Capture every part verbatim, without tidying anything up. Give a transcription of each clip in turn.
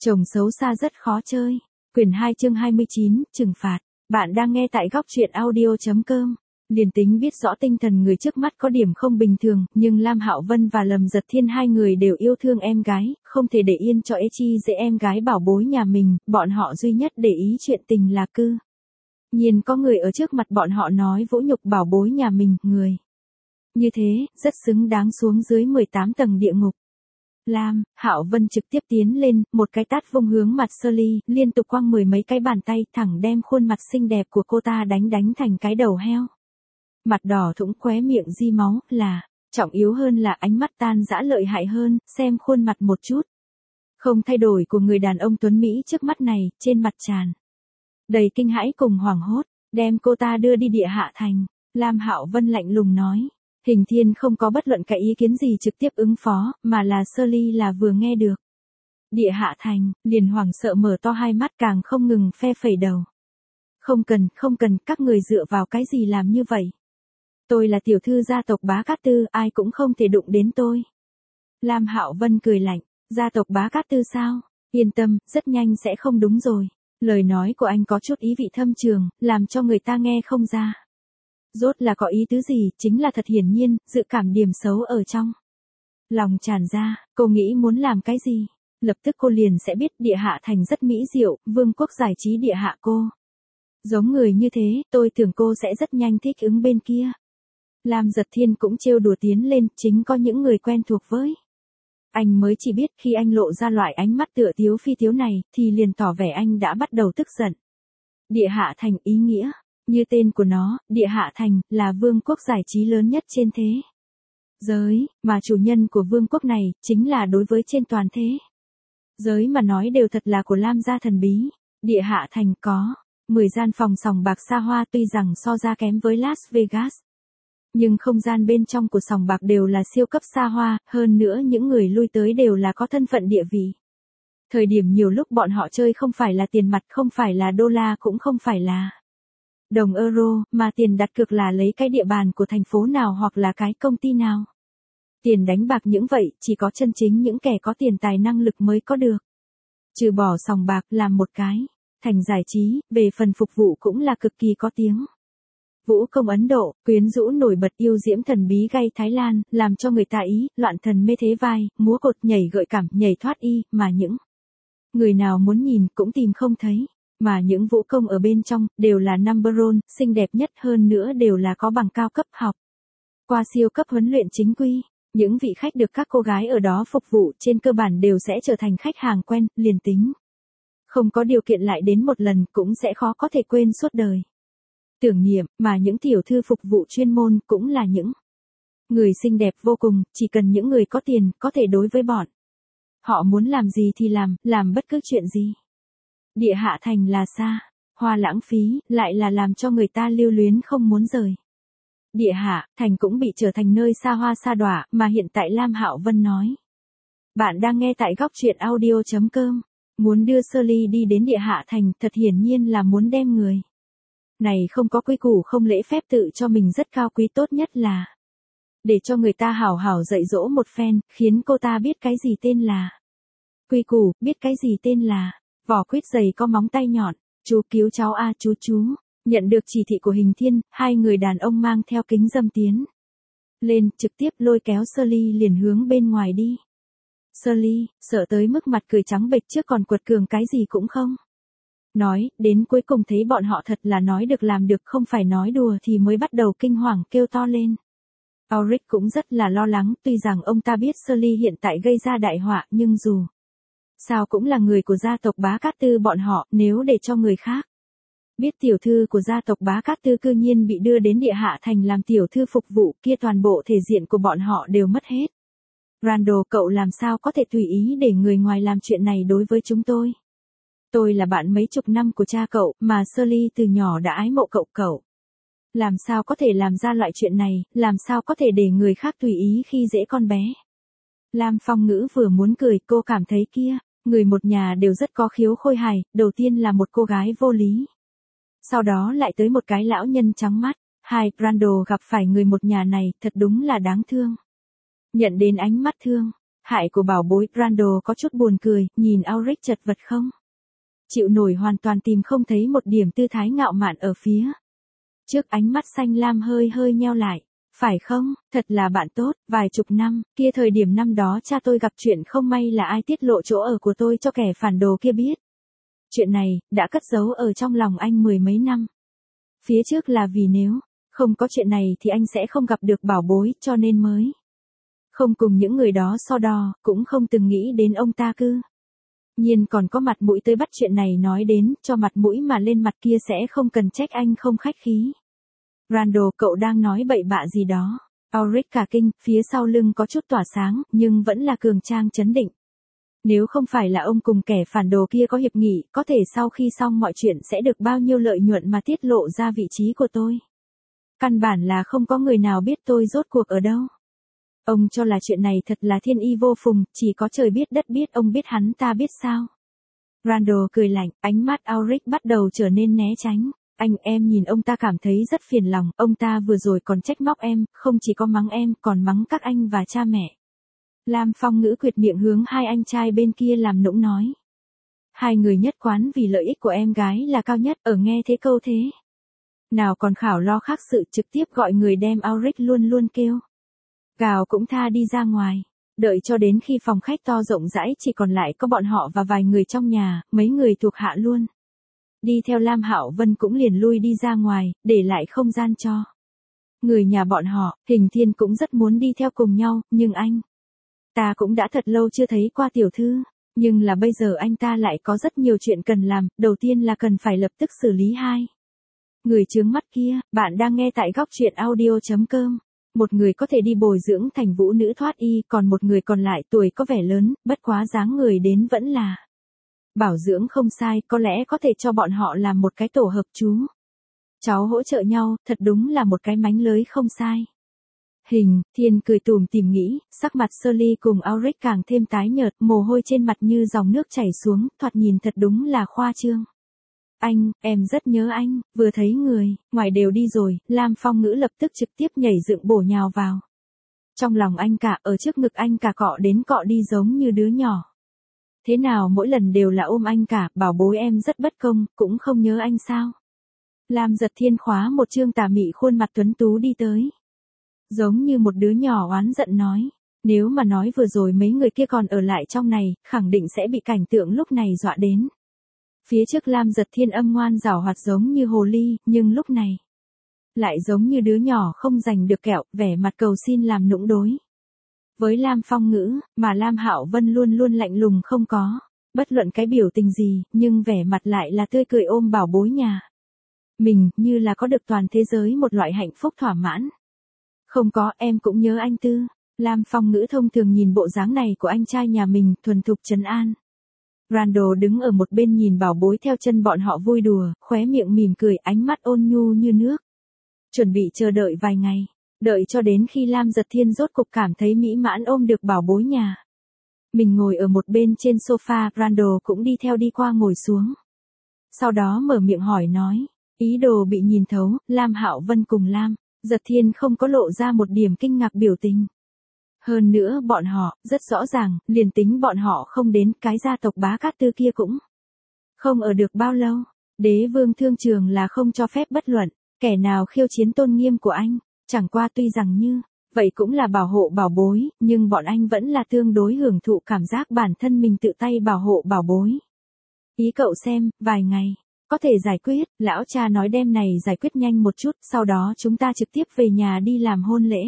Chồng xấu xa rất khó chơi. Quyển hai chương hai mươi chín, trừng phạt. Bạn đang nghe tại góc truyện audio chấm com. Liền tính biết rõ tinh thần người trước mắt có điểm không bình thường, nhưng Lam Hạo Vân và Lâm Giật Thiên hai người đều yêu thương em gái, không thể để yên cho ê chi dễ em gái bảo bối nhà mình, bọn họ duy nhất để ý chuyện tình là cư. Nhiên có người ở trước mặt bọn họ nói vũ nhục bảo bối nhà mình, người. Như thế, rất xứng đáng xuống dưới mười tám tầng địa ngục. Lam Hạo Vân trực tiếp tiến lên, một cái tát vung hướng mặt Shirley, liên tục quăng mười mấy cái bàn tay, thẳng đem khuôn mặt xinh đẹp của cô ta đánh đánh thành cái đầu heo. Mặt đỏ thũng khóe miệng di máu, là, trọng yếu hơn là ánh mắt tan dã lợi hại hơn, xem khuôn mặt một chút. Không thay đổi của người đàn ông tuấn Mỹ trước mắt này, trên mặt tràn đầy kinh hãi cùng hoảng hốt, đem cô ta đưa đi địa hạ thành. Lam Hạo Vân lạnh lùng nói. Hình Thiên không có bất luận cái ý kiến gì trực tiếp ứng phó, mà là Shirley là vừa nghe được. Địa hạ thành, liền hoảng sợ mở to hai mắt càng không ngừng phe phẩy đầu. Không cần, không cần, các người dựa vào cái gì làm như vậy? Tôi là tiểu thư gia tộc Bá Cát Tư, ai cũng không thể đụng đến tôi. Lam Hạo Vân cười lạnh, gia tộc Bá Cát Tư sao? Yên tâm, rất nhanh sẽ không đúng rồi. Lời nói của anh có chút ý vị thâm trường, làm cho người ta nghe không ra. Rốt là có ý tứ gì, chính là thật hiển nhiên, dự cảm điểm xấu ở trong lòng tràn ra, cô nghĩ muốn làm cái gì? Lập tức cô liền sẽ biết địa hạ thành rất mỹ diệu, vương quốc giải trí địa hạ cô. Giống người như thế, tôi tưởng cô sẽ rất nhanh thích ứng bên kia. Lam Giật Thiên cũng trêu đùa tiến lên, chính có những người quen thuộc với. Anh mới chỉ biết khi anh lộ ra loại ánh mắt tựa tiếu phi tiếu này, thì liền tỏ vẻ anh đã bắt đầu tức giận. Địa hạ thành ý nghĩa. Như tên của nó, địa hạ thành, là vương quốc giải trí lớn nhất trên thế giới, mà chủ nhân của vương quốc này, chính là đối với trên toàn thế giới mà nói đều thật là của Lam gia thần bí. Địa hạ thành có mười gian phòng sòng bạc xa hoa, tuy rằng so ra kém với Las Vegas. Nhưng không gian bên trong của sòng bạc đều là siêu cấp xa hoa, hơn nữa những người lui tới đều là có thân phận địa vị. Thời điểm nhiều lúc bọn họ chơi không phải là tiền mặt, không phải là đô la, cũng không phải là đồng euro, mà tiền đặt cược là lấy cái địa bàn của thành phố nào hoặc là cái công ty nào. Tiền đánh bạc những vậy, chỉ có chân chính những kẻ có tiền tài năng lực mới có được. Trừ bỏ sòng bạc làm một cái thành giải trí, về phần phục vụ cũng là cực kỳ có tiếng. Vũ công Ấn Độ, quyến rũ nổi bật, yêu diễm thần bí gay Thái Lan, làm cho người ta ý, loạn thần mê thế vai, múa cột nhảy gợi cảm, nhảy thoát y, mà những người nào muốn nhìn cũng tìm không thấy. Mà những vũ công ở bên trong, đều là number one, xinh đẹp nhất, hơn nữa đều là có bằng cao cấp học. Qua siêu cấp huấn luyện chính quy, những vị khách được các cô gái ở đó phục vụ trên cơ bản đều sẽ trở thành khách hàng quen, liền tính. Không có điều kiện lại đến một lần cũng sẽ khó có thể quên suốt đời. Tưởng niệm, mà những tiểu thư phục vụ chuyên môn cũng là những người xinh đẹp vô cùng, chỉ cần những người có tiền, có thể đối với bọn. Họ muốn làm gì thì làm, làm bất cứ chuyện gì. Địa hạ thành là xa, hoa lãng phí, lại là làm cho người ta lưu luyến không muốn rời. Địa hạ thành cũng bị trở thành nơi xa hoa xa đọa, mà hiện tại Lam Hạo Vân nói. Bạn đang nghe tại góc truyện audio chấm com. Muốn đưa Shirley đi đến địa hạ thành, thật hiển nhiên là muốn đem người này không có quy củ không lễ phép tự cho mình rất cao quý, tốt nhất là để cho người ta hảo hảo dạy dỗ một phen, khiến cô ta biết cái gì tên là quy củ, biết cái gì tên là vỏ quýt dày có móng tay nhọn. Chú cứu cháu a chú chú. Nhận được chỉ thị của Hình Thiên, hai người đàn ông mang theo kính dâm tiến lên, trực tiếp lôi kéo Shirley liền hướng bên ngoài đi. Shirley, sợ tới mức mặt cười trắng bệch, trước còn quật cường cái gì cũng không nói, đến cuối cùng thấy bọn họ thật là nói được làm được, không phải nói đùa thì mới bắt đầu kinh hoàng kêu to lên. Auric cũng rất là lo lắng, tuy rằng ông ta biết Shirley hiện tại gây ra đại họa, nhưng dù sao cũng là người của gia tộc Bá Cát Tư bọn họ, nếu để cho người khác biết tiểu thư của gia tộc Bá Cát Tư cư nhiên bị đưa đến địa hạ thành làm tiểu thư phục vụ, kia toàn bộ thể diện của bọn họ đều mất hết. Randall, cậu làm sao có thể tùy ý để người ngoài làm chuyện này đối với chúng tôi? Tôi là bạn mấy chục năm của cha cậu, mà Shirley từ nhỏ đã ái mộ cậu cậu. Làm sao có thể làm ra loại chuyện này, làm sao có thể để người khác tùy ý khi dễ con bé? Lam Phong Ngữ vừa muốn cười, cô cảm thấy kia, người một nhà đều rất có khiếu khôi hài, đầu tiên là một cô gái vô lý. Sau đó lại tới một cái lão nhân trắng mắt, hai, Randall gặp phải người một nhà này, thật đúng là đáng thương. Nhận đến ánh mắt thương Hại của bảo bối, Randall có chút buồn cười, nhìn Auric chật vật không chịu nổi hoàn toàn tìm không thấy một điểm tư thái ngạo mạn ở phía trước, ánh mắt xanh lam hơi hơi nheo lại. Phải không, thật là bạn tốt, vài chục năm, kia thời điểm năm đó cha tôi gặp chuyện không may là ai tiết lộ chỗ ở của tôi cho kẻ phản đồ kia biết. Chuyện này, đã cất giấu ở trong lòng anh mười mấy năm. Phía trước là vì nếu không có chuyện này thì anh sẽ không gặp được bảo bối, cho nên mới không cùng những người đó so đo, cũng không từng nghĩ đến ông ta cư nhiên còn có mặt mũi tới bắt chuyện này nói đến, cho mặt mũi mà lên mặt kia sẽ không cần trách anh không khách khí. Randall, cậu đang nói bậy bạ gì đó. Auric cả kinh, phía sau lưng có chút tỏa sáng, nhưng vẫn là cường trang trấn định. Nếu không phải là ông cùng kẻ phản đồ kia có hiệp nghị, có thể sau khi xong mọi chuyện sẽ được bao nhiêu lợi nhuận mà tiết lộ ra vị trí của tôi. Căn bản là không có người nào biết tôi rốt cuộc ở đâu. Ông cho là chuyện này thật là thiên y vô phùng, chỉ có trời biết đất biết, ông biết hắn ta biết sao. Randall cười lạnh, ánh mắt Auric bắt đầu trở nên né tránh. Anh, em nhìn ông ta cảm thấy rất phiền lòng, ông ta vừa rồi còn trách móc em, không chỉ có mắng em, còn mắng các anh và cha mẹ. Lam Phong Ngữ quyệt miệng hướng hai anh trai bên kia làm nũng nói. Hai người nhất quán vì lợi ích của em gái là cao nhất, ở nghe thế câu thế. Nào còn khảo lo khác sự, trực tiếp gọi người đem Auric luôn luôn kêu. Gào cũng tha đi ra ngoài. Đợi cho đến khi phòng khách to rộng rãi chỉ còn lại có bọn họ và vài người trong nhà, mấy người thuộc hạ luôn. Đi theo Lam Hạo Vân cũng liền lui đi ra ngoài, để lại không gian cho người nhà bọn họ. Hình Thiên cũng rất muốn đi theo cùng nhau, nhưng anh ta cũng đã thật lâu chưa thấy qua tiểu thư, nhưng là bây giờ anh ta lại có rất nhiều chuyện cần làm, đầu tiên là cần phải lập tức xử lý hai người chướng mắt kia. Bạn đang nghe tại góc truyện audio chấm com. Một người có thể đi bồi dưỡng thành vũ nữ thoát y, còn một người còn lại tuổi có vẻ lớn, bất quá dáng người đến vẫn là bảo dưỡng không sai, có lẽ có thể cho bọn họ làm một cái tổ hợp chú cháu hỗ trợ nhau, thật đúng là một cái mánh lới không sai. Hình Thiên cười tủm tỉm nghĩ, sắc mặt Shirley cùng Auric càng thêm tái nhợt, mồ hôi trên mặt như dòng nước chảy xuống, thoạt nhìn thật đúng là khoa trương. Anh, em rất nhớ anh, vừa thấy người, ngoài đều đi rồi. Lam Phong Ngữ lập tức trực tiếp nhảy dựng bổ nhào vào trong lòng anh cả, ở trước ngực anh cả cọ đến cọ đi giống như đứa nhỏ. Thế nào mỗi lần đều là ôm anh cả, bảo bối em rất bất công, cũng không nhớ anh sao. Lam Giật Thiên khóa một trương tà mị khuôn mặt tuấn tú đi tới. Giống như một đứa nhỏ oán giận nói, nếu mà nói vừa rồi mấy người kia còn ở lại trong này, khẳng định sẽ bị cảnh tượng lúc này dọa đến. Phía trước Lam Giật Thiên âm ngoan giảo hoạt giống như hồ ly, nhưng lúc này lại giống như đứa nhỏ không giành được kẹo, vẻ mặt cầu xin làm nũng đối với Lam Phong Ngữ, mà Lam Hạo Vân luôn luôn lạnh lùng không có bất luận cái biểu tình gì, nhưng vẻ mặt lại là tươi cười ôm bảo bối nhà mình, như là có được toàn thế giới một loại hạnh phúc thỏa mãn. Không có, em cũng nhớ anh Tư. Lam Phong Ngữ thông thường nhìn bộ dáng này của anh trai nhà mình, thuần thục trấn an. Randall đứng ở một bên nhìn bảo bối theo chân bọn họ vui đùa, khóe miệng mỉm cười, ánh mắt ôn nhu như nước. Chuẩn bị chờ đợi vài ngày, đợi cho đến khi Lam Giật Thiên rốt cục cảm thấy mỹ mãn ôm được bảo bối nhà mình ngồi ở một bên trên sofa, Randall cũng đi theo đi qua ngồi xuống. Sau đó mở miệng hỏi nói, ý đồ bị nhìn thấu. Lam Hạo Vân cùng Lam Giật Thiên không có lộ ra một điểm kinh ngạc biểu tình. Hơn nữa bọn họ, rất rõ ràng, liền tính bọn họ không đến, cái gia tộc Bá Cát Tư kia cũng không ở được bao lâu. Đế vương thương trường là không cho phép bất luận kẻ nào khiêu chiến tôn nghiêm của anh, chẳng qua tuy rằng như vậy cũng là bảo hộ bảo bối, nhưng bọn anh vẫn là tương đối hưởng thụ cảm giác bản thân mình tự tay bảo hộ bảo bối. Ý cậu xem, vài ngày có thể giải quyết, lão cha nói đêm này giải quyết nhanh một chút, sau đó chúng ta trực tiếp về nhà đi làm hôn lễ.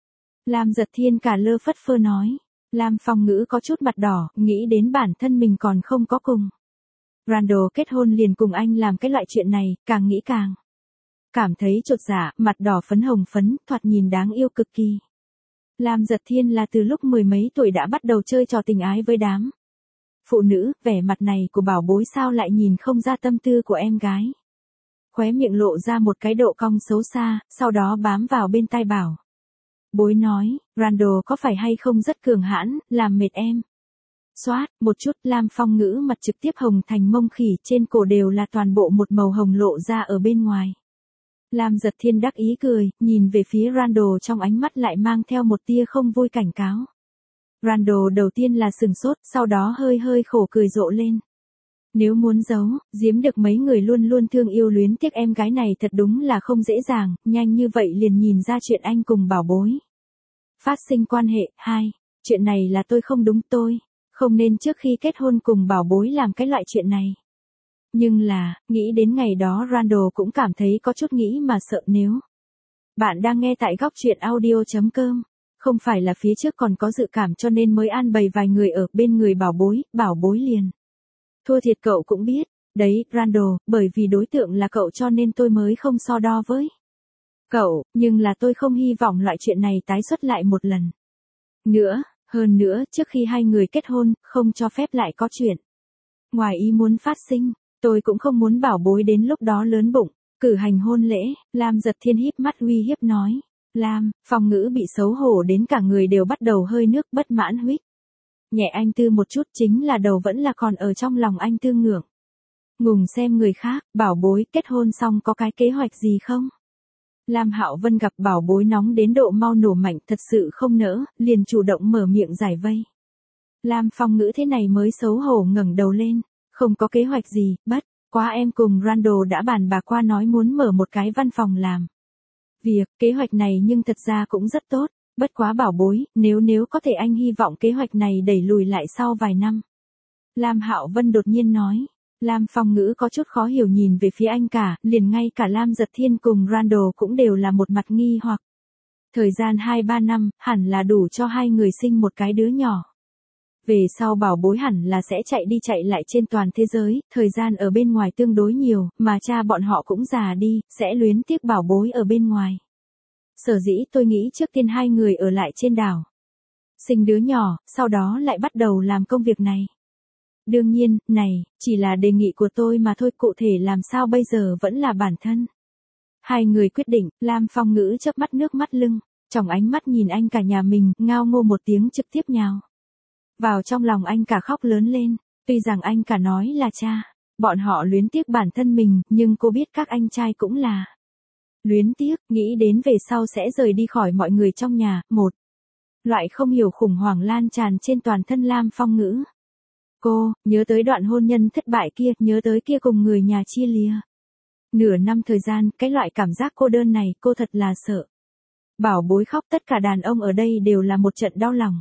Lam Giật Thiên cả lơ phất phơ nói. Lam Phong Ngữ có chút mặt đỏ, nghĩ đến bản thân mình còn không có cùng Randall kết hôn liền cùng anh làm cái loại chuyện này, càng nghĩ càng cảm thấy chột dạ, mặt đỏ phấn hồng phấn, thoạt nhìn đáng yêu cực kỳ. Lam Giật Thiên là từ lúc mười mấy tuổi đã bắt đầu chơi trò tình ái với đám phụ nữ, vẻ mặt này của bảo bối sao lại nhìn không ra tâm tư của em gái. Khóe miệng lộ ra một cái độ cong xấu xa, sau đó bám vào bên tai bảo bối nói, Randall có phải hay không rất cường hãn, làm mệt em. Xoát, một chút. Lam Phong Ngữ mặt trực tiếp hồng thành mông khỉ, trên cổ đều là toàn bộ một màu hồng lộ ra ở bên ngoài. Lam Giật Thiên đắc ý cười, nhìn về phía Randall trong ánh mắt lại mang theo một tia không vui cảnh cáo. Randall đầu tiên là sừng sốt, sau đó hơi hơi khổ cười rộ lên. Nếu muốn giấu, giếm được mấy người luôn luôn thương yêu luyến tiếc em gái này thật đúng là không dễ dàng, nhanh như vậy liền nhìn ra chuyện anh cùng bảo bối phát sinh quan hệ. Hai, chuyện này là tôi không đúng, tôi không nên trước khi kết hôn cùng bảo bối làm cái loại chuyện này. Nhưng là, nghĩ đến ngày đó Randall cũng cảm thấy có chút nghĩ mà sợ. Nếu bạn đang nghe tại góc truyện audio.com, không phải là phía trước còn có dự cảm cho nên mới an bày vài người ở bên người bảo bối, bảo bối liền thua thiệt cậu cũng biết. Đấy, Randall, bởi vì đối tượng là cậu cho nên tôi mới không so đo với cậu, nhưng là tôi không hy vọng loại chuyện này tái xuất lại một lần nữa. Hơn nữa, trước khi hai người kết hôn, không cho phép lại có chuyện ngoài ý muốn phát sinh. Tôi cũng không muốn bảo bối đến lúc đó lớn bụng, cử hành hôn lễ. Lam Giật Thiên híp mắt uy hiếp nói. Lam, Phong Ngữ bị xấu hổ đến cả người đều bắt đầu hơi nước, bất mãn huých nhẹ anh Tư một chút, chính là đầu vẫn là còn ở trong lòng anh Tư ngưỡng ngùng xem người khác. Bảo bối, kết hôn xong có cái kế hoạch gì không? Lam Hạo Vân gặp bảo bối nóng đến độ mau nổ mạnh, thật sự không nỡ, liền chủ động mở miệng giải vây. Lam Phong Ngữ thế này mới xấu hổ ngẩng đầu lên. Không có kế hoạch gì, bất quá em cùng Randall đã bàn bạc qua, nói muốn mở một cái văn phòng làm việc. Kế hoạch này nhưng thật ra cũng rất tốt. Bất quá bảo bối, nếu nếu có thể anh hy vọng kế hoạch này đẩy lùi lại sau vài năm. Lam Hạo Vân đột nhiên nói. Lam Phong Ngữ có chút khó hiểu nhìn về phía anh cả, liền ngay cả Lam Giật Thiên cùng Randall cũng đều là một mặt nghi hoặc. Thời gian hai ba năm, hẳn là đủ cho hai người sinh một cái đứa nhỏ. Về sau bảo bối hẳn là sẽ chạy đi chạy lại trên toàn thế giới, thời gian ở bên ngoài tương đối nhiều, mà cha bọn họ cũng già đi, sẽ luyến tiếc bảo bối ở bên ngoài. Sở dĩ tôi nghĩ trước tiên hai người ở lại trên đảo, sinh đứa nhỏ, sau đó lại bắt đầu làm công việc này. Đương nhiên, này, chỉ là đề nghị của tôi mà thôi, cụ thể làm sao bây giờ vẫn là bản thân hai người quyết định. Lam Phong Ngữ chớp mắt nước mắt lưng, trong ánh mắt nhìn anh cả nhà mình, ngao ngô một tiếng trực tiếp nhào vào trong lòng anh cả khóc lớn lên. Tuy rằng anh cả nói là cha bọn họ luyến tiếc bản thân mình, nhưng cô biết các anh trai cũng là luyến tiếc, nghĩ đến về sau sẽ rời đi khỏi mọi người trong nhà. Một loại không hiểu khủng hoảng lan tràn trên toàn thân Lam Phong Ngữ. Cô nhớ tới đoạn hôn nhân thất bại kia, nhớ tới kia cùng người nhà chia lìa nửa năm thời gian, cái loại cảm giác cô đơn này, cô thật là sợ. Bảo bối khóc, tất cả đàn ông ở đây đều là một trận đau lòng.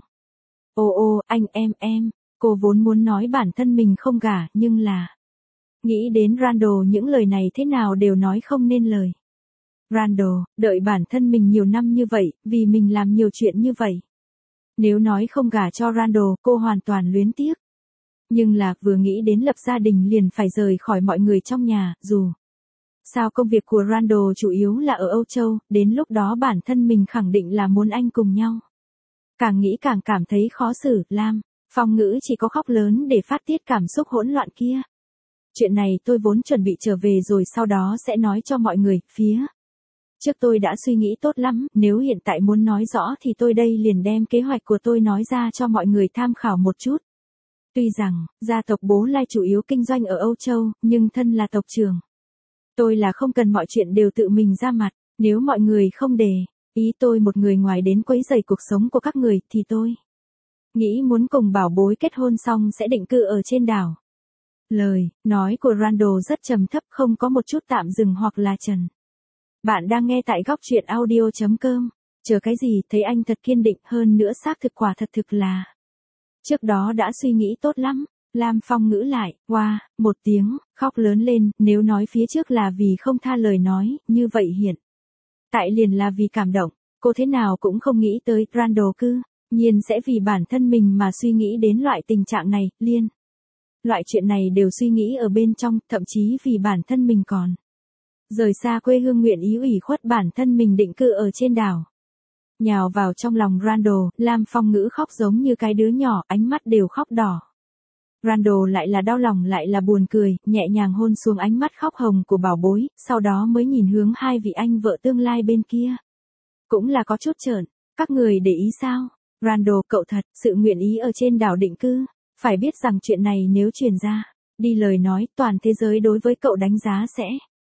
Ô ô, anh em em, cô vốn muốn nói bản thân mình không gả, nhưng là nghĩ đến Randall những lời này thế nào đều nói không nên lời. Randall, đợi bản thân mình nhiều năm như vậy, vì mình làm nhiều chuyện như vậy. Nếu nói không gả cho Randall, cô hoàn toàn luyến tiếc. Nhưng là, vừa nghĩ đến lập gia đình liền phải rời khỏi mọi người trong nhà, dù sao công việc của Randall chủ yếu là ở Âu Châu, đến lúc đó bản thân mình khẳng định là muốn anh cùng nhau. Càng nghĩ càng cảm thấy khó xử. Lam Phong Ngữ chỉ có khóc lớn để phát tiết cảm xúc hỗn loạn kia. Chuyện này tôi vốn chuẩn bị trở về rồi sau đó sẽ nói cho mọi người. Phía trước tôi đã suy nghĩ tốt lắm, nếu hiện tại muốn nói rõ thì tôi đây liền đem kế hoạch của tôi nói ra cho mọi người tham khảo một chút. Tuy rằng, gia tộc Bố Lai chủ yếu kinh doanh ở Âu Châu, nhưng thân là tộc trưởng. Tôi là không cần mọi chuyện đều tự mình ra mặt, nếu mọi người không để ý tôi một người ngoài đến quấy rầy cuộc sống của các người, thì tôi nghĩ muốn cùng bảo bối kết hôn xong sẽ định cư ở trên đảo. Lời nói của Randall rất trầm thấp, không có một chút tạm dừng hoặc là trần. Bạn đang nghe tại góc truyện audio.com. Chờ cái gì, thấy anh thật kiên định, hơn nữa xác thực quả thật thực là trước đó đã suy nghĩ tốt lắm. Lam Phong Ngữ lại, wow, một tiếng, khóc lớn lên. Nếu nói phía trước là vì không tha lời nói, như vậy hiện tại liền là vì cảm động. Cô thế nào cũng không nghĩ tới Randall cư nhiên sẽ vì bản thân mình mà suy nghĩ đến loại tình trạng này, liên loại chuyện này đều suy nghĩ ở bên trong, thậm chí vì bản thân mình còn rời xa quê hương nguyện ý ủy khuất bản thân mình định cư ở trên đảo. Nhào vào trong lòng Randall, Lam Phong Ngữ khóc giống như cái đứa nhỏ, ánh mắt đều khóc đỏ. Randall lại là đau lòng lại là buồn cười, nhẹ nhàng hôn xuống ánh mắt khóc hồng của bảo bối, sau đó mới nhìn hướng hai vị anh vợ tương lai bên kia. Cũng là có chút trợn, các người để ý sao? Randall, cậu thật sự nguyện ý ở trên đảo định cư, phải biết rằng chuyện này nếu truyền ra đi lời nói, toàn thế giới đối với cậu đánh giá sẽ.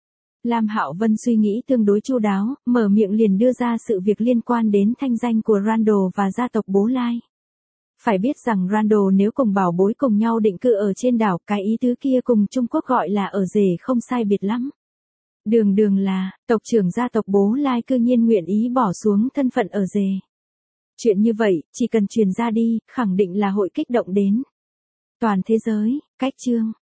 Lam Hạo Vân suy nghĩ tương đối chu đáo, mở miệng liền đưa ra sự việc liên quan đến thanh danh của Randall và gia tộc Bố Lai. Phải biết rằng Randall nếu cùng bảo bối cùng nhau định cư ở trên đảo, cái ý tứ kia cùng Trung Quốc gọi là ở rể không sai biệt lắm. Đường đường là, tộc trưởng gia tộc Bố Lai cư nhiên nguyện ý bỏ xuống thân phận ở rể. Chuyện như vậy, chỉ cần truyền ra đi, khẳng định là hội kích động đến toàn thế giới. Cách chương